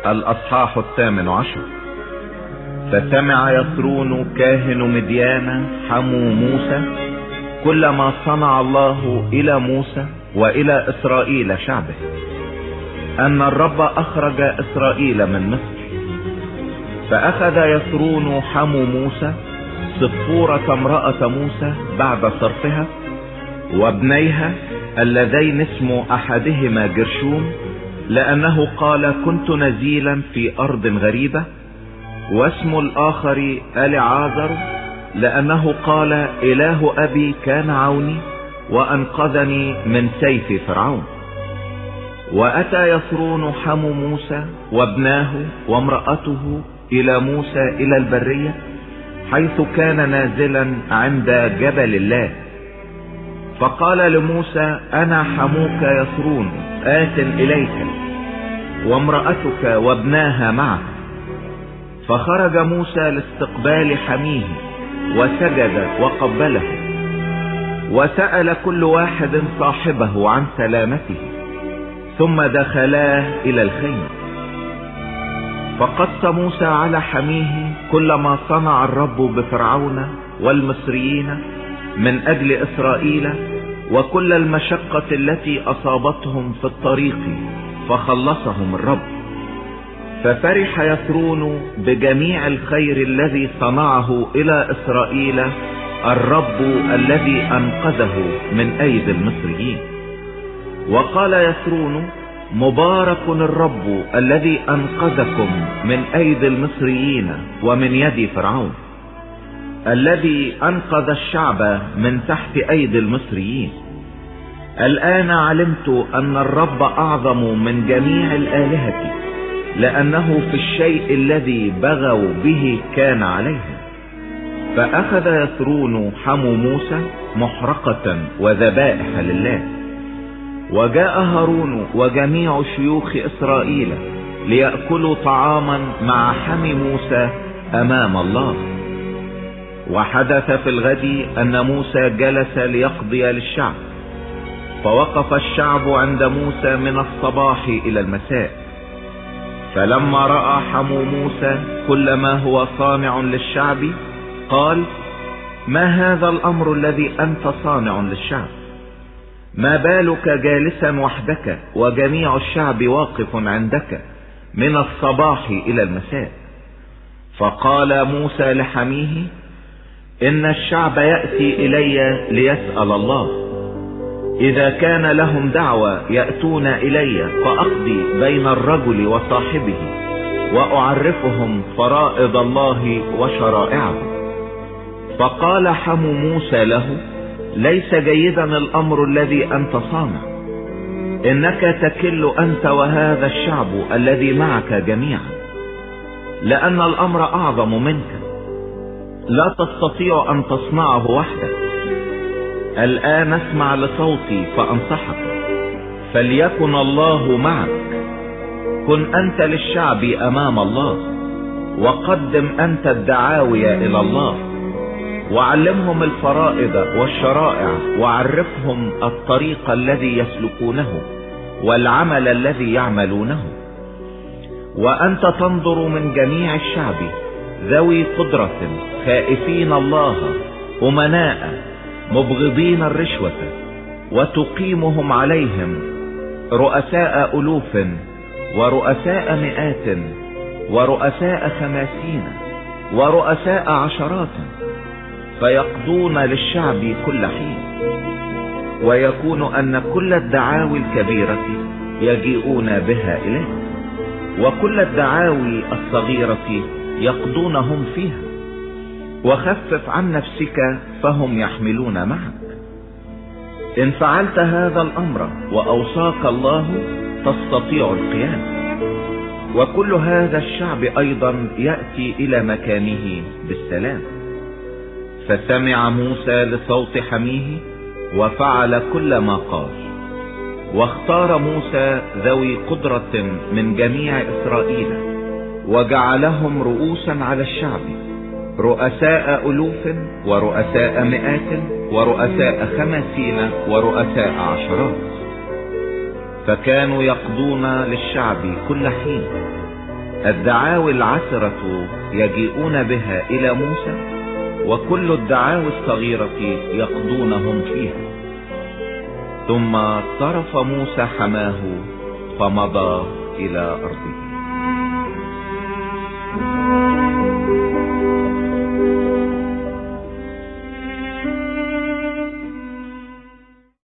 الأصحاح 18. فسمع يثرون كاهن مديان حمو موسى كل ما صنع الله إلى موسى وإلى إسرائيل شعبه، أن الرب أخرج إسرائيل من مصر. فأخذ يثرون حمو موسى صفورة امرأة موسى بعد صرفها وابنيها اللذين اسم أحدهما جرشوم، لأنه قال كنت نزيلا في أرض غريبة، واسم الآخر أليعازر لأنه قال إله أبي كان عوني وأنقذني من سيف فرعون. وأتى يثرون حمو موسى وابناه وامرأته إلى موسى إلى البرية حيث كان نازلا عند جبل الله. فقال لموسى أنا حموك يثرون آت إليك وامرأتك وابناها معك. فخرج موسى لاستقبال حميه وسجد وقبله، وسأل كل واحد صاحبه عن سلامته، ثم دخلا إلى الخيمة. فقص موسى على حميه كل ما صنع الرب بفرعون والمصريين من أجل إسرائيل وكل المشقة التي أصابتهم في الطريق، فخلصهم الرب. ففرح يثرون بجميع الخير الذي صنعه إلى إسرائيل الرب الذي أنقذه من أيدي المصريين. وقال يثرون مبارك الرب الذي أنقذكم من أيدي المصريين ومن يد فرعون، الذي أنقذ الشعب من تحت أيدي المصريين. الآن علمت أن الرب أعظم من جميع الآلهة، لأنه في الشيء الذي بغوا به كان عليهم. فأخذ يثرون حمو موسى محرقة وذبائح لله. وجاء هارون وجميع شيوخ إسرائيل ليأكلوا طعاما مع حمي موسى أمام الله. وحدث في الغد أن موسى جلس ليقضي للشعب، فوقف الشعب عند موسى من الصباح إلى المساء. فلما رأى حمو موسى كل ما هو صانع للشعب قال ما هذا الأمر الذي أنت صانع للشعب؟ ما بالك جالسا وحدك وجميع الشعب واقف عندك من الصباح إلى المساء؟ فقال موسى لحميه إن الشعب يأتي إلي ليسأل الله، إذا كان لهم دعوة يأتون إلي فأقضي بين الرجل وصاحبه وأعرفهم فرائض الله وشرائعه. فقال حمو موسى له ليس جيدا الأمر الذي أنت صانع، إنك تكل أنت وهذا الشعب الذي معك جميعا، لأن الأمر أعظم منك، لا تستطيع أن تصنعه وحدك. الآن اسمع لصوتي فأنصحك، فليكن الله معك. كن أنت للشعب أمام الله، وقدم أنت الدعاوي إلى الله، وعلمهم الفرائض والشرائع، وعرفهم الطريق الذي يسلكونه والعمل الذي يعملونه. وأنت تنظر من جميع الشعب ذوي قدرة خائفين الله أمناء مبغضين الرشوة، وتقيمهم عليهم رؤساء ألوف ورؤساء مئات ورؤساء 50 ورؤساء 10، فيقضون للشعب كل حين. ويكون أن كل الدعاوي الكبيرة يجيئون بها إليه، وكل الدعاوي الصغيرة يقضونهم فيها. وخفف عن نفسك فهم يحملون معك. إن فعلت هذا الأمر وأوصاك الله تستطيع القيام. وكل هذا الشعب أيضا يأتي إلى مكانه بالسلام. فسمع موسى لصوت حميه وفعل كل ما قال. واختار موسى ذوي قدرة من جميع إسرائيل وجعلهم رؤوسا على الشعب، رؤساء ألوف ورؤساء مئات ورؤساء 50 ورؤساء 10. فكانوا يقضون للشعب كل حين، الدعاوي العسرة يجيئون بها إلى موسى، وكل الدعاوي الصغيرة يقضونهم فيها. ثم صرف موسى حماه فمضى إلى أرضه.